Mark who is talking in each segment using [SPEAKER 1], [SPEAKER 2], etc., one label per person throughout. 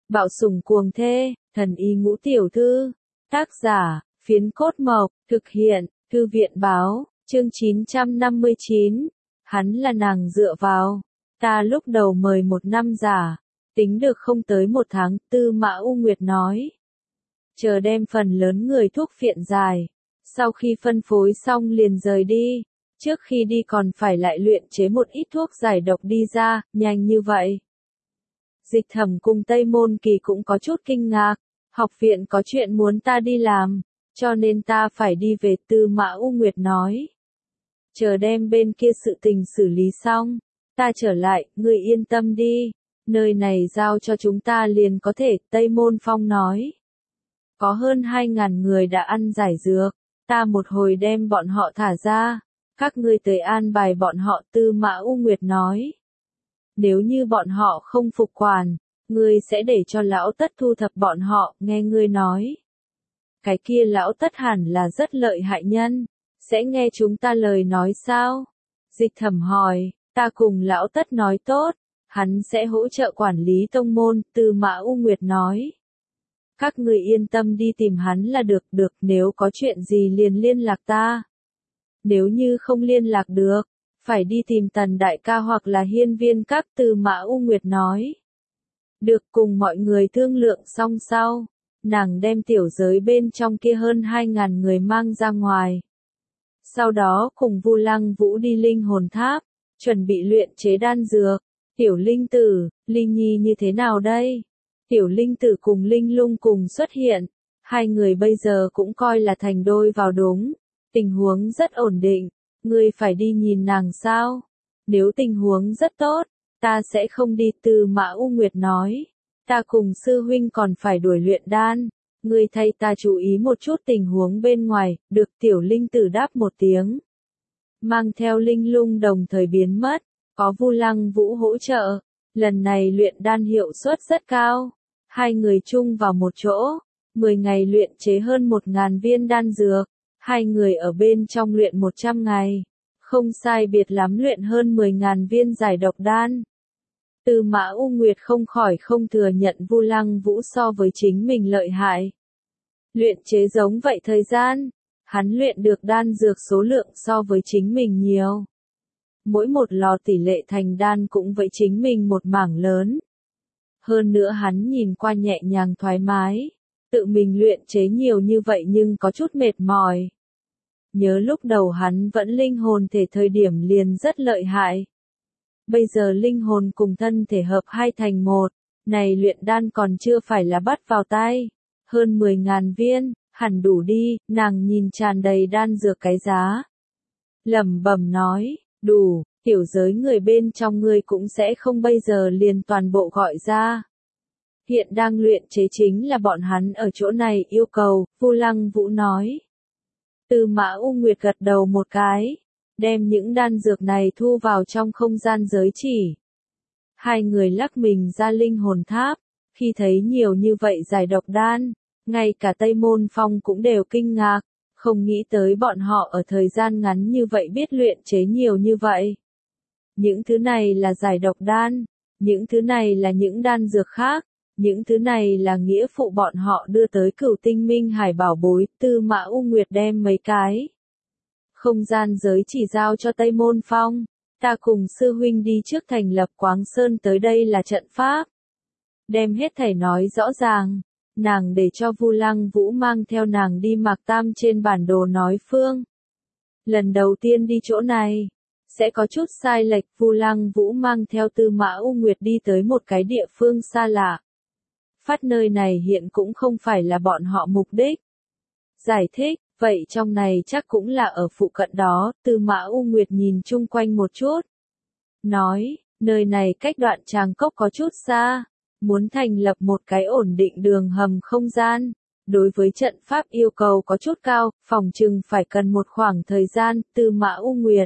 [SPEAKER 1] Bạo sủng cuồng thê, thần y ngũ tiểu thư. Tác giả, Phiến Cốt Mộc, thực hiện, Thư viện báo, chương 959. Hắn là nàng dựa vào. Ta lúc đầu mời 1 năm giả, tính được không tới 1 tháng, Tư Mã U Nguyệt nói. Chờ đem phần lớn người thuốc phiện dài. Sau khi phân phối xong liền rời đi. Trước khi đi còn phải lại luyện chế một ít thuốc giải độc đi ra, nhanh như vậy. Dịch Thẩm cùng Tây Môn Kỳ cũng có chút kinh ngạc. Học viện có chuyện muốn ta đi làm, cho nên ta phải đi về, Tư Mã U Nguyệt nói. Chờ đem bên kia sự tình xử lý xong, ta trở lại, ngươi yên tâm đi, nơi này giao cho chúng ta liền có thể, Tây Môn Phong nói. Có hơn 2.000 người đã ăn giải dược, ta một hồi đem bọn họ thả ra, các ngươi tới an bài bọn họ, Tư Mã U Nguyệt nói. Nếu như bọn họ không phục quản, ngươi sẽ để cho lão Tất thu thập bọn họ, nghe ngươi nói. Cái kia lão Tất hẳn là rất lợi hại nhân, sẽ nghe chúng ta lời nói sao? Dịch Thẩm hỏi, ta cùng lão Tất nói tốt, hắn sẽ hỗ trợ quản lý tông môn, Tư Mã U Nguyệt nói. Các ngươi yên tâm đi tìm hắn là được, nếu có chuyện gì liền liên lạc ta. Nếu như không liên lạc được, phải đi tìm Tần đại ca hoặc là Hiên Viên các, Tư Mã U Nguyệt nói. Được, cùng mọi người thương lượng xong sau, nàng đem tiểu giới bên trong kia hơn 2.000 người mang ra ngoài. Sau đó cùng Vu Lăng Vũ đi linh hồn tháp, chuẩn bị luyện chế đan dược. Tiểu Linh Tử, Linh Nhi như thế nào đây? Tiểu Linh Tử cùng Linh Lung cùng xuất hiện, hai người bây giờ cũng coi là thành đôi vào đúng, tình huống rất ổn định, ngươi phải đi nhìn nàng sao? Nếu tình huống rất tốt, ta sẽ không đi, Tư Mã U Nguyệt nói. Ta cùng sư huynh còn phải đuổi luyện đan, ngươi thay ta chú ý một chút tình huống bên ngoài, được, Tiểu Linh Tử đáp một tiếng. Mang theo Linh Lung đồng thời biến mất, có Vu Lăng Vũ hỗ trợ, lần này luyện đan hiệu suất rất cao. Hai người chung vào một chỗ, 10 ngày luyện chế hơn 1.000 viên đan dược, hai người ở bên trong luyện 100 ngày, không sai biệt lắm luyện hơn 10.000 viên giải độc đan. Tư Mã U Nguyệt không khỏi không thừa nhận Vu Lăng Vũ so với chính mình lợi hại. Luyện chế giống vậy thời gian, hắn luyện được đan dược số lượng so với chính mình nhiều. Mỗi một lò tỷ lệ thành đan cũng với chính mình một mảng lớn. Hơn nữa hắn nhìn qua nhẹ nhàng thoải mái, tự mình luyện chế nhiều như vậy nhưng có chút mệt mỏi. Nhớ lúc đầu hắn vẫn linh hồn thể thời điểm liền rất lợi hại. Bây giờ linh hồn cùng thân thể hợp hai thành một, này luyện đan còn chưa phải là bắt vào tay. Hơn 10.000 viên, hẳn đủ đi, nàng nhìn tràn đầy đan dược cái giá. Lẩm bẩm nói, đủ. Tiểu giới người bên trong ngươi cũng sẽ không bây giờ liền toàn bộ gọi ra. Hiện đang luyện chế chính là bọn hắn ở chỗ này yêu cầu, Vu Lăng Vũ nói. Tư Mã U Nguyệt gật đầu một cái, đem những đan dược này thu vào trong không gian giới chỉ. Hai người lắc mình ra linh hồn tháp, khi thấy nhiều như vậy giải độc đan, ngay cả Tây Môn Phong cũng đều kinh ngạc, không nghĩ tới bọn họ ở thời gian ngắn như vậy biết luyện chế nhiều như vậy. Những thứ này là giải độc đan, những thứ này là những đan dược khác, những thứ này là nghĩa phụ bọn họ đưa tới Cửu Tinh Minh Hải bảo bối, Tư Mã U Nguyệt đem mấy cái. Không gian giới chỉ giao cho Tây Môn Phong, ta cùng sư huynh đi trước thành lập Quáng Sơn, tới đây là trận pháp. Đem hết thảy nói rõ ràng, nàng để cho Vu Lăng Vũ mang theo nàng đi Mạc Tam trên bản đồ nói phương. Lần đầu tiên đi chỗ này, sẽ có chút sai lệch, Vu Lăng Vũ mang theo Tư Mã U Nguyệt đi tới một cái địa phương xa lạ. Phát nơi này hiện cũng không phải là bọn họ mục đích. Giải thích, vậy trong này chắc cũng là ở phụ cận đó, Tư Mã U Nguyệt nhìn chung quanh một chút. Nói, nơi này cách đoạn Tràng Cốc có chút xa, muốn thành lập một cái ổn định đường hầm không gian. Đối với trận pháp yêu cầu có chút cao, phòng chừng phải cần một khoảng thời gian, Tư Mã U Nguyệt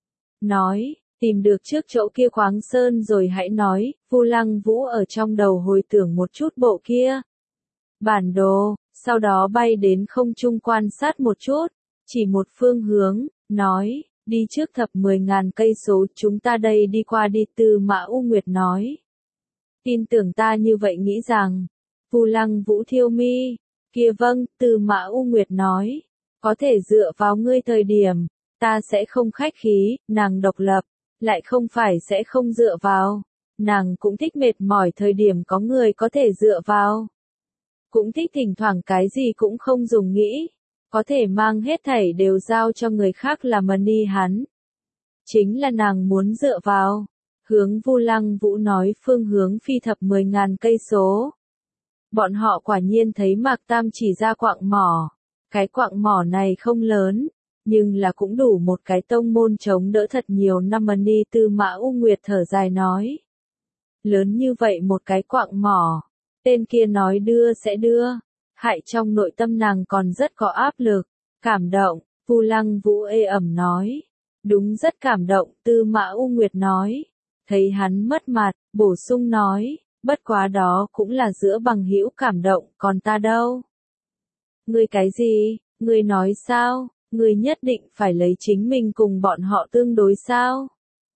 [SPEAKER 1] nói, tìm được trước chỗ kia Quáng Sơn rồi hãy nói, Vu Lăng Vũ ở trong đầu hồi tưởng một chút bộ kia. Bản đồ, sau đó bay đến không trung quan sát một chút, chỉ một phương hướng, nói, đi trước thập 10.000 cây số, chúng ta đây đi qua đi, Tư Mã U Nguyệt nói. Tin tưởng ta như vậy nghĩ rằng, Vu Lăng Vũ thiêu mi. Kia vâng, Tư Mã U Nguyệt nói. Có thể dựa vào ngươi thời điểm, ta sẽ không khách khí, nàng độc lập, lại không phải sẽ không dựa vào. Nàng cũng thích mệt mỏi thời điểm có người có thể dựa vào. Cũng thích thỉnh thoảng cái gì cũng không dùng nghĩ. Có thể mang hết thảy đều giao cho người khác làm money hắn. Chính là nàng muốn dựa vào. Hướng Vu Lăng Vũ nói phương hướng phi thập 10.000 cây số. Bọn họ quả nhiên thấy Mạc Tam chỉ ra quặng mỏ. Cái quặng mỏ này không lớn, nhưng là cũng đủ một cái tông môn chống đỡ thật nhiều năm money. Tư Mã U Nguyệt thở dài nói. Lớn như vậy một cái quặng mỏ, tên kia nói đưa sẽ đưa. Hại trong nội tâm nàng còn rất có áp lực, cảm động. Vu Lăng Vũ ê ẩm nói. Đúng rất cảm động. Tư Mã U Nguyệt nói. Thấy hắn mất mặt, bổ sung nói, bất quá đó cũng là giữa bằng hữu cảm động, còn ta đâu? Ngươi cái gì? Ngươi nói sao? Ngươi nhất định phải lấy chính mình cùng bọn họ tương đối sao?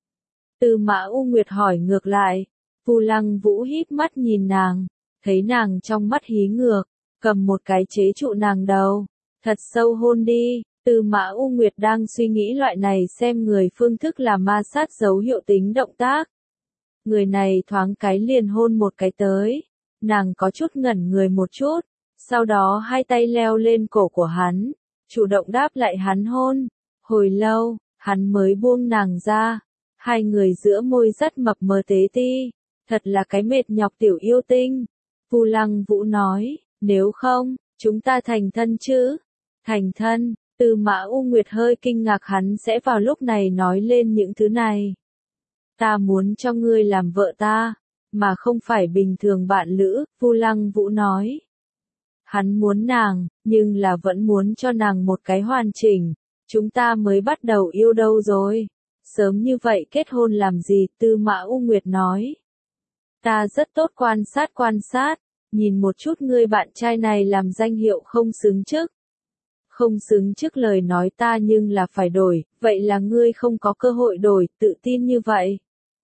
[SPEAKER 1] Tư Mã U Nguyệt hỏi ngược lại. Vu Lăng Vũ híp mắt nhìn nàng, thấy nàng trong mắt hí ngược, cầm một cái chế trụ nàng đầu, thật sâu hôn đi. Tư Mã U Nguyệt đang suy nghĩ loại này xem người phương thức là ma sát dấu hiệu tính động tác. Người này thoáng cái liền hôn một cái tới, nàng có chút ngẩn người một chút, sau đó hai tay leo lên cổ của hắn, chủ động đáp lại hắn hôn. Hồi lâu, hắn mới buông nàng ra, hai người giữa môi rất mập mờ tế ti, thật là cái mệt nhọc tiểu yêu tinh. Vu Lăng Vũ nói, nếu không, chúng ta thành thân chứ? Thành thân? Tư Mã U Nguyệt hơi kinh ngạc hắn sẽ vào lúc này nói lên những thứ này. Ta muốn cho ngươi làm vợ ta, mà không phải bình thường bạn lữ. Vu Lăng Vũ nói. Hắn muốn nàng, nhưng là vẫn muốn cho nàng một cái hoàn chỉnh. Chúng ta mới bắt đầu yêu đâu rồi. Sớm như vậy kết hôn làm gì? Tư Mã U Nguyệt nói. Ta rất tốt quan sát, nhìn một chút ngươi bạn trai này làm danh hiệu không xứng chức. Không xứng trước lời nói ta nhưng là phải đổi, vậy là ngươi không có cơ hội đổi, tự tin như vậy.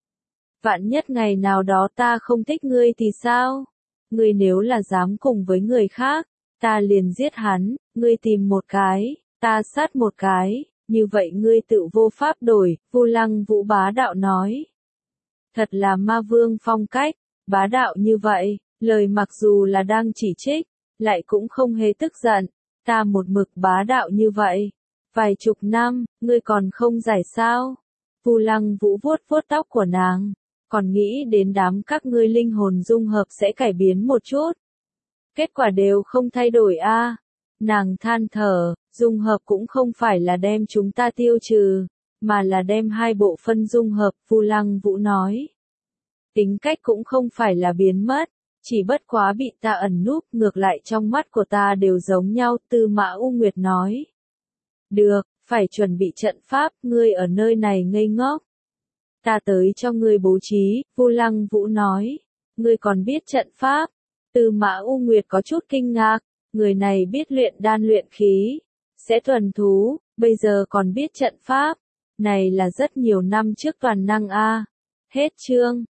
[SPEAKER 1] Vạn nhất ngày nào đó ta không thích ngươi thì sao? Ngươi nếu là dám cùng với người khác, ta liền giết hắn, ngươi tìm một cái, ta sát một cái, như vậy ngươi tự vô pháp đổi. Vu Lăng Vũ bá đạo nói. Thật là ma vương phong cách, bá đạo như vậy, lời mặc dù là đang chỉ trích, lại cũng không hề tức giận. Ta một mực bá đạo như vậy, vài chục năm, ngươi còn không giải sao? Vu Lăng Vũ vuốt vuốt tóc của nàng, còn nghĩ đến đám các ngươi linh hồn dung hợp sẽ cải biến một chút. Kết quả đều không thay đổi a. Nàng than thở, dung hợp cũng không phải là đem chúng ta tiêu trừ, mà là đem hai bộ phân dung hợp. Vu Lăng Vũ nói. Tính cách cũng không phải là biến mất. Chỉ bất quá bị ta ẩn núp, ngược lại trong mắt của ta đều giống nhau. Tư Mã U Nguyệt nói. Được, phải chuẩn bị trận pháp, ngươi ở nơi này ngây ngốc. Ta tới cho ngươi bố trí. Vu Lăng Vũ nói. Ngươi còn biết trận pháp? Tư Mã U Nguyệt có chút kinh ngạc, người này biết luyện đan luyện khí, sẽ thuần thú, bây giờ còn biết trận pháp. Này là rất nhiều năm trước toàn năng a. Hết chương.